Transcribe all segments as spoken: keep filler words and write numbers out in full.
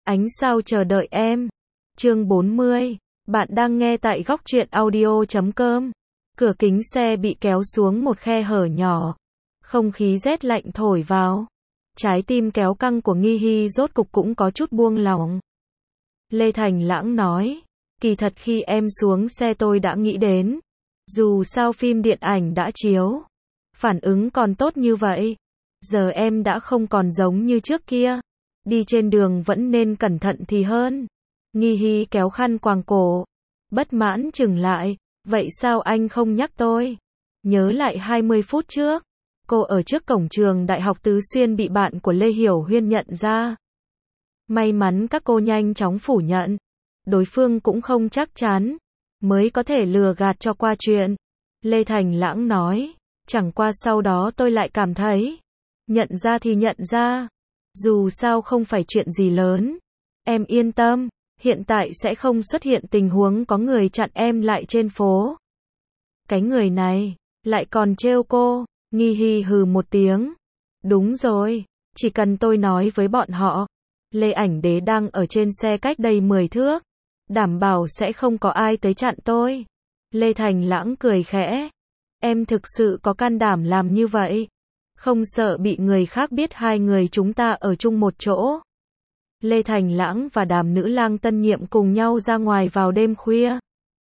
Ánh sao chờ đợi em. Chương bốn mươi. Bạn đang nghe tại góc truyện audio chấm com. Cửa kính xe bị kéo xuống một khe hở nhỏ. Không khí rét lạnh thổi vào. Trái tim kéo căng của Nghi Hy rốt cục cũng có chút buông lỏng. Lê Thành Lãng nói, kỳ thật khi em xuống xe tôi đã nghĩ đến. Dù sao phim điện ảnh đã chiếu. Phản ứng còn tốt như vậy. Giờ em đã không còn giống như trước kia. Đi trên đường vẫn nên cẩn thận thì hơn. Nghi Hy kéo khăn quàng cổ. Bất mãn chừng lại. Vậy sao anh không nhắc tôi? Nhớ lại hai mươi phút trước. Cô ở trước cổng trường Đại học Tứ Xuyên bị bạn của Lê Hiểu Huyên nhận ra. May mắn các cô nhanh chóng phủ nhận. Đối phương cũng không chắc chắn. Mới có thể lừa gạt cho qua chuyện. Lê Thành Lãng nói. Chẳng qua sau đó tôi lại cảm thấy. Nhận ra thì nhận ra. Dù sao không phải chuyện gì lớn. Em yên tâm. Hiện tại sẽ không xuất hiện tình huống có người chặn em lại trên phố. Cái người này. Lại còn trêu cô. Nghi Hy hừ một tiếng. Đúng rồi. Chỉ cần tôi nói với bọn họ. Lê Ảnh Đế đang ở trên xe cách đây mười thước. Đảm bảo sẽ không có ai tới chặn tôi. Lê Thành Lãng cười khẽ. Em thực sự có can đảm làm như vậy. Không sợ bị người khác biết hai người chúng ta ở chung một chỗ. Lê Thành Lãng và Đàm Nữ Lang tân nhiệm cùng nhau ra ngoài vào đêm khuya.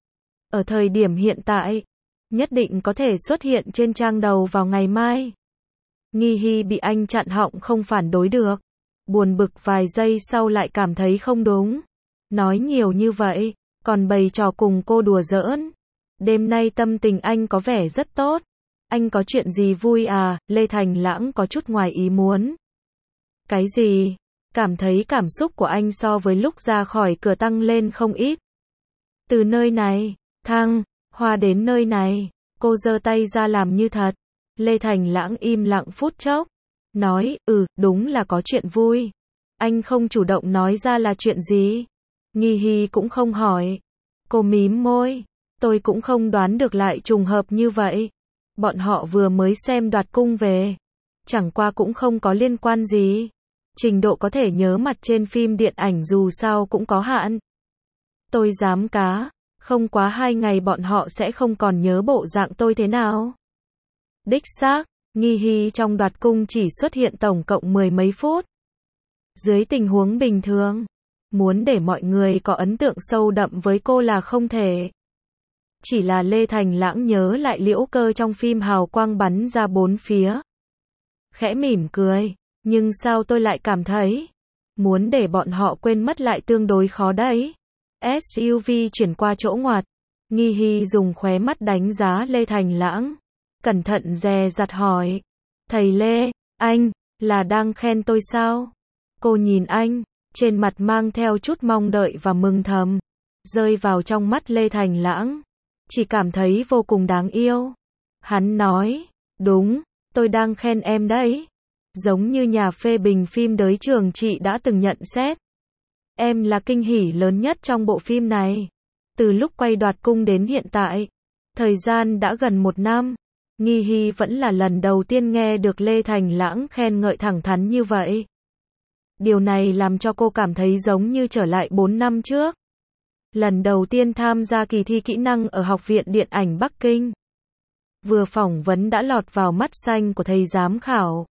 Ở thời điểm hiện tại, nhất định có thể xuất hiện trên trang đầu vào ngày mai. Nghi Hy bị anh chặn họng không phản đối được. Buồn bực vài giây sau lại cảm thấy không đúng. Nói nhiều như vậy, còn bày trò cùng cô đùa giỡn. Đêm nay tâm tình anh có vẻ rất tốt. Anh có chuyện gì vui à? Lê Thành Lãng có chút ngoài ý muốn. Cái gì? Cảm thấy cảm xúc của anh so với lúc ra khỏi cửa tăng lên không ít. Từ nơi này, Thăng, Hoa đến nơi này, cô giơ tay ra làm như thật. Lê Thành Lãng im lặng phút chốc. Nói, ừ, đúng là có chuyện vui. Anh không chủ động nói ra là chuyện gì. Nghi Hy cũng không hỏi. Cô mím môi. Tôi cũng không đoán được lại trùng hợp như vậy. Bọn họ vừa mới xem Đoạt Cung về. Chẳng qua cũng không có liên quan gì. Trình độ có thể nhớ mặt trên phim điện ảnh dù sao cũng có hạn. Tôi dám cá. Không quá hai ngày bọn họ sẽ không còn nhớ bộ dạng tôi thế nào. Đích xác, Nghi Hy trong Đoạt Cung chỉ xuất hiện tổng cộng mười mấy phút. Dưới tình huống bình thường, muốn để mọi người có ấn tượng sâu đậm với cô là không thể. Chỉ là Lê Thành Lãng nhớ lại Liễu Cơ trong phim hào quang bắn ra bốn phía. Khẽ mỉm cười, nhưng sao tôi lại cảm thấy, muốn để bọn họ quên mất lại tương đối khó đấy. ét u vê chuyển qua chỗ ngoặt, Nghi Hy dùng khóe mắt đánh giá Lê Thành Lãng. Cẩn thận dè dặt hỏi, thầy Lê, anh, là đang khen tôi sao? Cô nhìn anh, trên mặt mang theo chút mong đợi và mừng thầm, rơi vào trong mắt Lê Thành Lãng. Chỉ cảm thấy vô cùng đáng yêu. Hắn nói, đúng, tôi đang khen em đấy. Giống như nhà phê bình phim Đới Trường chị đã từng nhận xét. Em là kinh hỉ lớn nhất trong bộ phim này. Từ lúc quay Đoạt Cung đến hiện tại, thời gian đã gần một năm. Nghi Hy vẫn là lần đầu tiên nghe được Lê Thành Lãng khen ngợi thẳng thắn như vậy. Điều này làm cho cô cảm thấy giống như trở lại bốn năm trước. Lần đầu tiên tham gia kỳ thi kỹ năng ở Học viện Điện ảnh Bắc Kinh. Vừa phỏng vấn đã lọt vào mắt xanh của thầy giám khảo.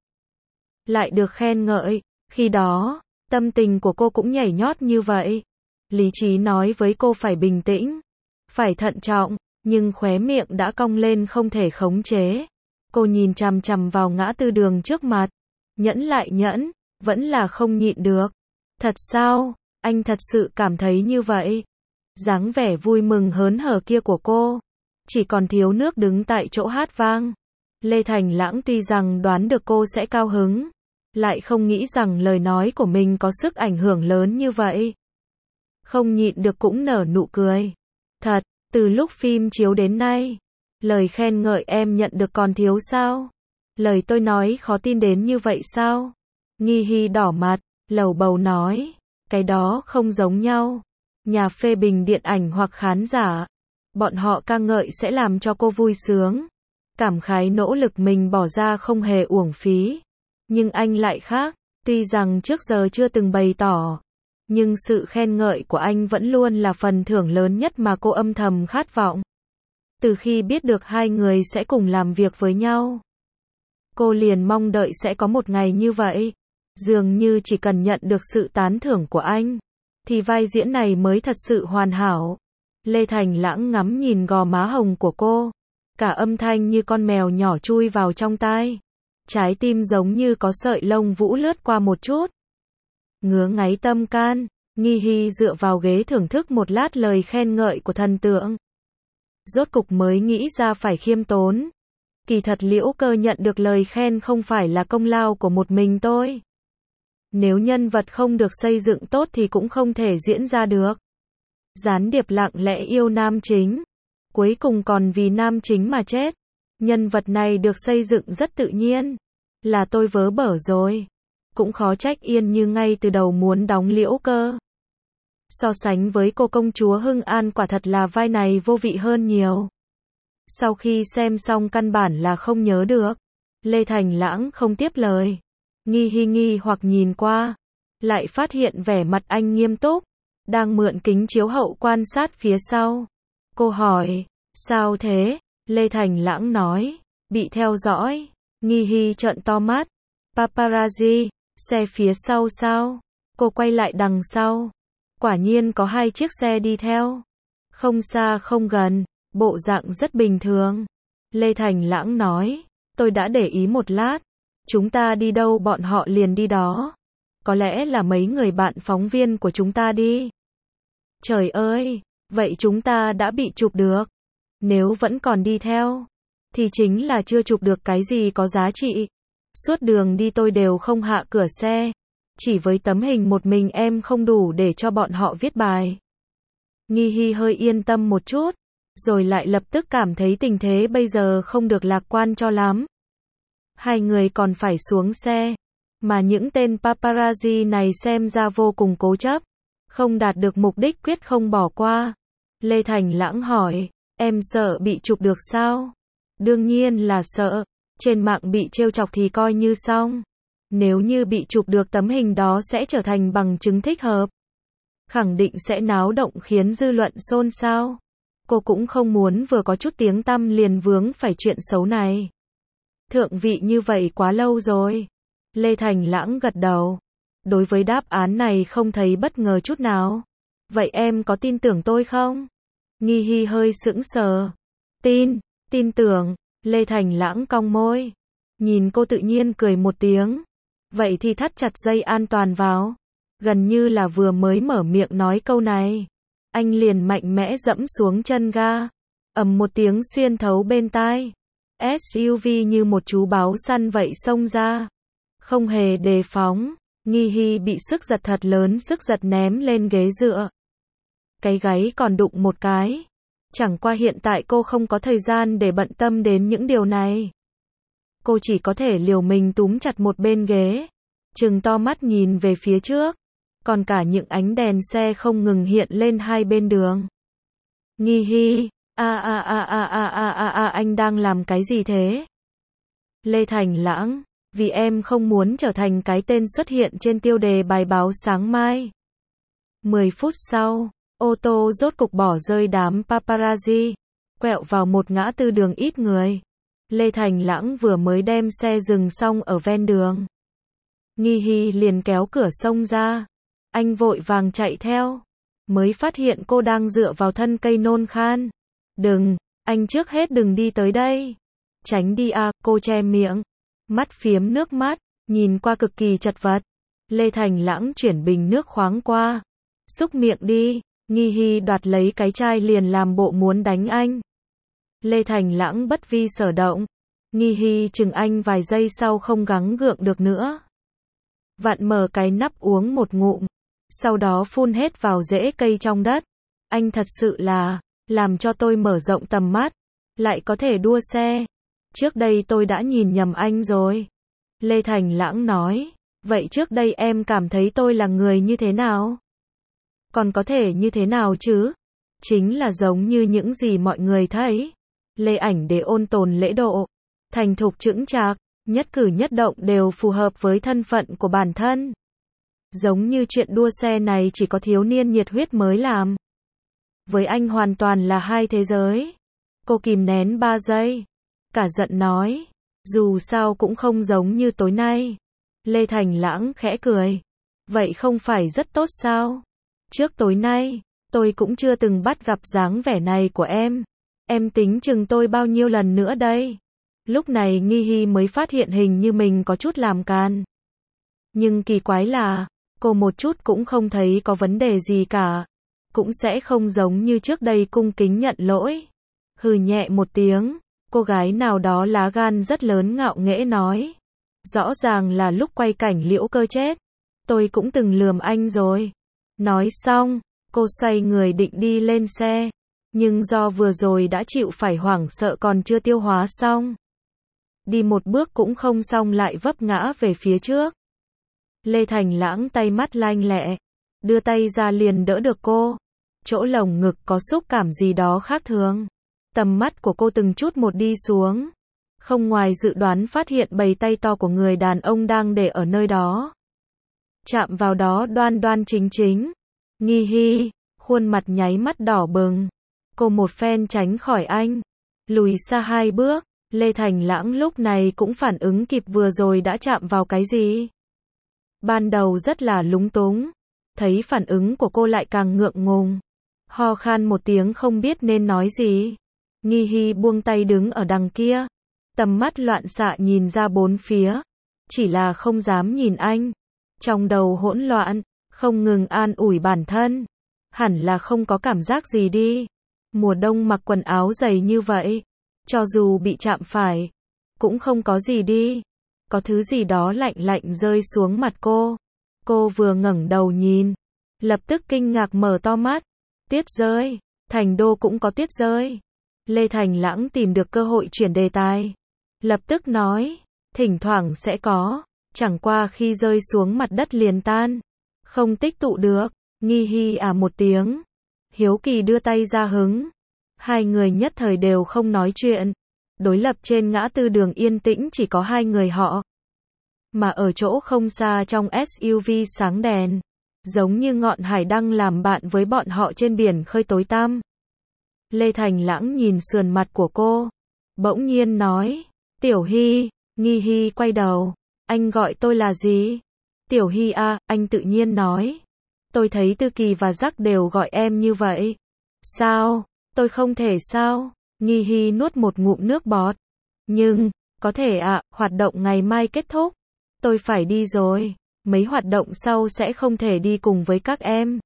Lại được khen ngợi, khi đó, tâm tình của cô cũng nhảy nhót như vậy. Lý trí nói với cô phải bình tĩnh, phải thận trọng, nhưng khóe miệng đã cong lên không thể khống chế. Cô nhìn chằm chằm vào ngã tư đường trước mặt, nhẫn lại nhẫn, vẫn là không nhịn được. Thật sao? Anh thật sự cảm thấy như vậy? Dáng vẻ vui mừng hớn hở kia của cô, chỉ còn thiếu nước đứng tại chỗ hát vang. Lê Thành Lãng tuy rằng đoán được cô sẽ cao hứng, lại không nghĩ rằng lời nói của mình có sức ảnh hưởng lớn như vậy. Không nhịn được cũng nở nụ cười. Thật, từ lúc phim chiếu đến nay, lời khen ngợi em nhận được còn thiếu sao? Lời tôi nói khó tin đến như vậy sao? Nghi Hy đỏ mặt, lầu bầu nói, cái đó không giống nhau. Nhà phê bình điện ảnh hoặc khán giả, bọn họ ca ngợi sẽ làm cho cô vui sướng. Cảm khái nỗ lực mình bỏ ra không hề uổng phí. Nhưng anh lại khác, tuy rằng trước giờ chưa từng bày tỏ, Nhưng sự khen ngợi của anh vẫn luôn là phần thưởng lớn nhất mà cô âm thầm khát vọng. Từ khi biết được hai người sẽ cùng làm việc với nhau, cô liền mong đợi sẽ có một ngày như vậy. Dường như chỉ cần nhận được sự tán thưởng của anh, thì vai diễn này mới thật sự hoàn hảo. Lê Thành Lãng ngắm nhìn gò má hồng của cô, cả âm thanh như con mèo nhỏ chui vào trong tai. Trái tim giống như có sợi lông vũ lướt qua một chút. Ngứa ngáy tâm can, Nghi Hy dựa vào ghế thưởng thức một lát lời khen ngợi của thần tượng. Rốt cục mới nghĩ ra phải khiêm tốn. Kỳ thật Liễu Cơ nhận được lời khen không phải là công lao của một mình tôi. Nếu nhân vật không được xây dựng tốt thì cũng không thể diễn ra được. Gián điệp lặng lẽ yêu nam chính, cuối cùng còn vì nam chính mà chết. Nhân vật này được xây dựng rất tự nhiên. Là tôi vớ bở rồi. Cũng khó trách Yên Như ngay từ đầu muốn đóng Liễu Cơ. So sánh với cô công chúa Hưng An quả thật là vai này vô vị hơn nhiều. Sau khi xem xong căn bản là không nhớ được. Lê Thành Lãng không tiếp lời. Nghi Hy nghi hoặc nhìn qua, lại phát hiện vẻ mặt anh nghiêm túc, đang mượn kính chiếu hậu quan sát phía sau. Cô hỏi, sao thế? Lê Thành Lãng nói, bị theo dõi. Nghi Hy trợn to mắt, paparazzi, xe phía sau sao? Cô quay lại đằng sau. Quả nhiên có hai chiếc xe đi theo. Không xa không gần, bộ dạng rất bình thường. Lê Thành Lãng nói, tôi đã để ý một lát. Chúng ta đi đâu bọn họ liền đi đó. Có lẽ là mấy người bạn phóng viên của chúng ta đi. Trời ơi, vậy chúng ta đã bị chụp được. Nếu vẫn còn đi theo, thì chính là chưa chụp được cái gì có giá trị. Suốt đường đi tôi đều không hạ cửa xe. Chỉ với tấm hình một mình em không đủ để cho bọn họ viết bài. Nghi Hy hơi yên tâm một chút, rồi lại lập tức cảm thấy tình thế bây giờ không được lạc quan cho lắm. Hai người còn phải xuống xe, mà những tên paparazzi này xem ra vô cùng cố chấp, không đạt được mục đích quyết không bỏ qua. Lê Thành Lãng hỏi, em sợ bị chụp được sao? Đương nhiên là sợ, trên mạng bị trêu chọc thì coi như xong. Nếu như bị chụp được tấm hình đó sẽ trở thành bằng chứng thích hợp. Khẳng định sẽ náo động khiến dư luận xôn xao. Cô cũng không muốn vừa có chút tiếng tăm liền vướng phải chuyện xấu này. Thượng vị như vậy quá lâu rồi. Lê Thành Lãng gật đầu. Đối với đáp án này không thấy bất ngờ chút nào. Vậy em có tin tưởng tôi không? Nghi Hy hơi sững sờ. Tin, tin tưởng. Lê Thành Lãng cong môi. Nhìn cô tự nhiên cười một tiếng. Vậy thì thắt chặt dây an toàn vào. Gần như là vừa mới mở miệng nói câu này, anh liền mạnh mẽ dẫm xuống chân ga. Ầm một tiếng xuyên thấu bên tai. ét u vê như một chú báo săn vậy xông ra. Không hề đề phóng, Nghi Hy bị sức giật thật lớn sức giật ném lên ghế dựa. Cái gáy còn đụng một cái. Chẳng qua hiện tại cô không có thời gian để bận tâm đến những điều này. Cô chỉ có thể liều mình túm chặt một bên ghế, trừng to mắt nhìn về phía trước. Còn cả những ánh đèn xe không ngừng hiện lên hai bên đường. Nghi Hy, a a a a a a a a anh đang làm cái gì thế? Lê Thành Lãng, vì em không muốn trở thành cái tên xuất hiện trên tiêu đề bài báo sáng mai. Mười phút sau, ô tô rốt cục bỏ rơi đám paparazzi, quẹo vào một ngã tư đường ít người. Lê Thành Lãng vừa mới đem xe dừng xong ở ven đường. Nghi Hy liền kéo cửa xông ra. Anh vội vàng chạy theo, mới phát hiện cô đang dựa vào thân cây nôn khan. Đừng, anh trước hết đừng đi tới đây. Tránh đi à, cô che miệng, mắt phiếm nước mắt, nhìn qua cực kỳ chật vật. Lê Thành Lãng chuyển bình nước khoáng qua. Xúc miệng đi. Nghi Hy đoạt lấy cái chai liền làm bộ muốn đánh anh. Lê Thành Lãng bất vi sở động. Nghi Hy chừng anh vài giây sau không gắng gượng được nữa. Vặn mở cái nắp uống một ngụm. Sau đó phun hết vào rễ cây trong đất. Anh thật sự là, làm cho tôi mở rộng tầm mắt. Lại có thể đua xe. Trước đây tôi đã nhìn nhầm anh rồi. Lê Thành Lãng nói. Vậy trước đây em cảm thấy tôi là người như thế nào? Còn có thể như thế nào chứ? Chính là giống như những gì mọi người thấy. Lê Ảnh để ôn tồn lễ độ. Thành thục chững chạc. Nhất cử nhất động đều phù hợp với thân phận của bản thân. Giống như chuyện đua xe này chỉ có thiếu niên nhiệt huyết mới làm. Với anh hoàn toàn là hai thế giới. Cô kìm nén ba giây. Cả giận nói. Dù sao cũng không giống như tối nay. Lê Thành Lãng khẽ cười. Vậy không phải rất tốt sao? Trước tối nay, tôi cũng chưa từng bắt gặp dáng vẻ này của em. Em tính chừng tôi bao nhiêu lần nữa đây? Lúc này Nghi Hy mới phát hiện hình như mình có chút làm càn. Nhưng kỳ quái là, cô một chút cũng không thấy có vấn đề gì cả. Cũng sẽ không giống như trước đây cung kính nhận lỗi. Hừ nhẹ một tiếng, cô gái nào đó lá gan rất lớn ngạo nghễ nói. Rõ ràng là lúc quay cảnh Liễu Cơ chết. Tôi cũng từng lườm anh rồi. Nói xong, cô xoay người định đi lên xe. Nhưng do vừa rồi đã chịu phải hoảng sợ còn chưa tiêu hóa xong. Đi một bước cũng không xong lại vấp ngã về phía trước. Lê Thành Lãng tay mắt lanh lẹ. Đưa tay ra liền đỡ được cô. Chỗ lồng ngực có xúc cảm gì đó khác thường. Tầm mắt của cô từng chút một đi xuống. Không ngoài dự đoán phát hiện bầy tay to của người đàn ông đang để ở nơi đó. Chạm vào đó đoan đoan chính chính. Nghi Hy, khuôn mặt nháy mắt đỏ bừng. Cô một phen tránh khỏi anh. Lùi xa hai bước. Lê Thành Lãng lúc này cũng phản ứng kịp vừa rồi đã chạm vào cái gì. Ban đầu rất là lúng túng. Thấy phản ứng của cô lại càng ngượng ngùng. Ho khan một tiếng không biết nên nói gì. Nghi Hy buông tay đứng ở đằng kia. Tầm mắt loạn xạ nhìn ra bốn phía. Chỉ là không dám nhìn anh. Trong đầu hỗn loạn, không ngừng an ủi bản thân. Hẳn là không có cảm giác gì đi. Mùa đông mặc quần áo dày như vậy. Cho dù bị chạm phải, cũng không có gì đi. Có thứ gì đó lạnh lạnh rơi xuống mặt cô. Cô vừa ngẩng đầu nhìn. Lập tức kinh ngạc mở to mắt. Tuyết rơi. Thành Đô cũng có tuyết rơi. Lê Thành Lãng tìm được cơ hội chuyển đề tài. Lập tức nói. Thỉnh thoảng sẽ có. Chẳng qua khi rơi xuống mặt đất liền tan. Không tích tụ được. Nghi Hy à một tiếng. Hiếu kỳ đưa tay ra hứng. Hai người nhất thời đều không nói chuyện. Đối lập trên ngã tư đường yên tĩnh chỉ có hai người họ. Mà ở chỗ không xa trong ét u vê sáng đèn. Giống như ngọn hải đăng làm bạn với bọn họ trên biển khơi tối tăm. Lê Thành Lãng nhìn sườn mặt của cô. Bỗng nhiên nói. Tiểu Hy. Nghi Hy quay đầu. Anh gọi tôi là gì? Tiểu Hy à, anh tự nhiên nói. Tôi thấy Tư Kỳ và Jack đều gọi em như vậy. Sao? Tôi không thể sao? Nghi Hy nuốt một ngụm nước bọt. Nhưng, có thể ạ, à, hoạt động ngày mai kết thúc. Tôi phải đi rồi. Mấy hoạt động sau sẽ không thể đi cùng với các em.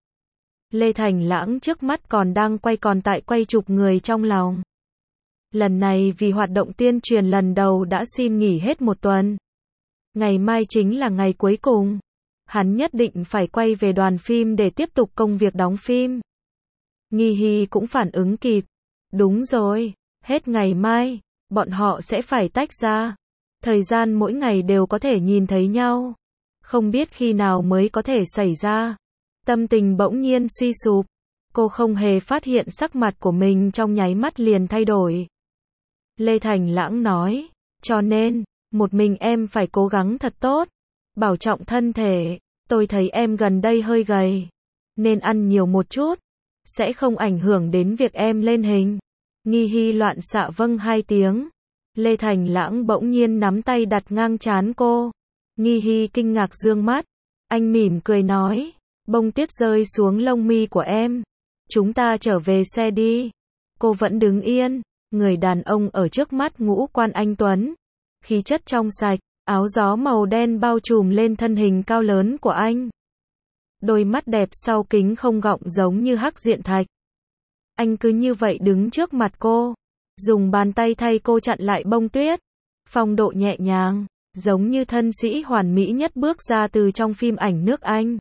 Lê Thành Lãng trước mắt còn đang quay còn tại quay chụp người trong lòng. Lần này vì hoạt động tuyên truyền lần đầu đã xin nghỉ hết một tuần. Ngày mai chính là ngày cuối cùng. Hắn nhất định phải quay về đoàn phim để tiếp tục công việc đóng phim. Nghi Hy cũng phản ứng kịp. Đúng rồi, hết ngày mai, bọn họ sẽ phải tách ra. Thời gian mỗi ngày đều có thể nhìn thấy nhau. Không biết khi nào mới có thể xảy ra. Tâm tình bỗng nhiên suy sụp. Cô không hề phát hiện sắc mặt của mình trong nháy mắt liền thay đổi. Lê Thành Lãng nói, cho nên, một mình em phải cố gắng thật tốt. Bảo trọng thân thể, tôi thấy em gần đây hơi gầy. Nên ăn nhiều một chút. Sẽ không ảnh hưởng đến việc em lên hình. Nghi Hy loạn xạ vâng hai tiếng. Lê Thành Lãng bỗng nhiên nắm tay đặt ngang trán cô. Nghi Hy kinh ngạc dương mắt. Anh mỉm cười nói. Bông tuyết rơi xuống lông mi của em. Chúng ta trở về xe đi. Cô vẫn đứng yên. Người đàn ông ở trước mắt ngũ quan anh tuấn. Khí chất trong sạch. Áo gió màu đen bao trùm lên thân hình cao lớn của anh. Đôi mắt đẹp sau kính không gọng giống như hắc diện thạch. Anh cứ như vậy đứng trước mặt cô. Dùng bàn tay thay cô chặn lại bông tuyết. Phong độ nhẹ nhàng. Giống như thân sĩ hoàn mỹ nhất bước ra từ trong phim ảnh nước Anh.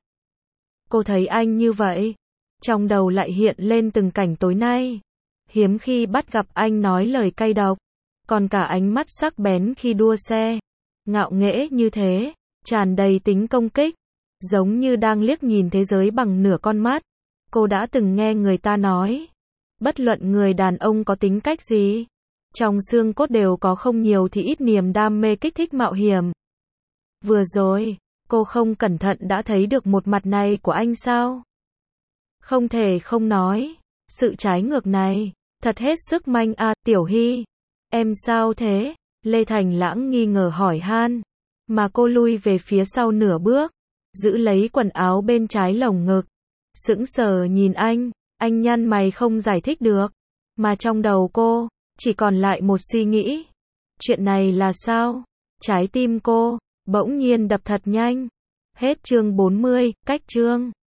Cô thấy anh như vậy. Trong đầu lại hiện lên từng cảnh tối nay. Hiếm khi bắt gặp anh nói lời cay độc. Còn cả ánh mắt sắc bén khi đua xe. Ngạo nghễ như thế. Tràn đầy tính công kích. Giống như đang liếc nhìn thế giới bằng nửa con mắt. Cô đã từng nghe người ta nói. Bất luận người đàn ông có tính cách gì. Trong xương cốt đều có không nhiều thì ít niềm đam mê kích thích mạo hiểm. Vừa rồi, Cô không cẩn thận đã thấy được một mặt này của anh sao? Không thể không nói, sự trái ngược này, thật hết sức manh à, Tiểu Hy. Em sao thế? Lê Thành Lãng nghi ngờ hỏi han, mà cô lui về phía sau nửa bước, giữ lấy quần áo bên trái lồng ngực, sững sờ nhìn anh, anh nhăn mày không giải thích được, mà trong đầu cô, chỉ còn lại một suy nghĩ. Chuyện này là sao? Trái tim cô, bỗng nhiên đập thật nhanh. Hết chương bốn mươi, cách chương.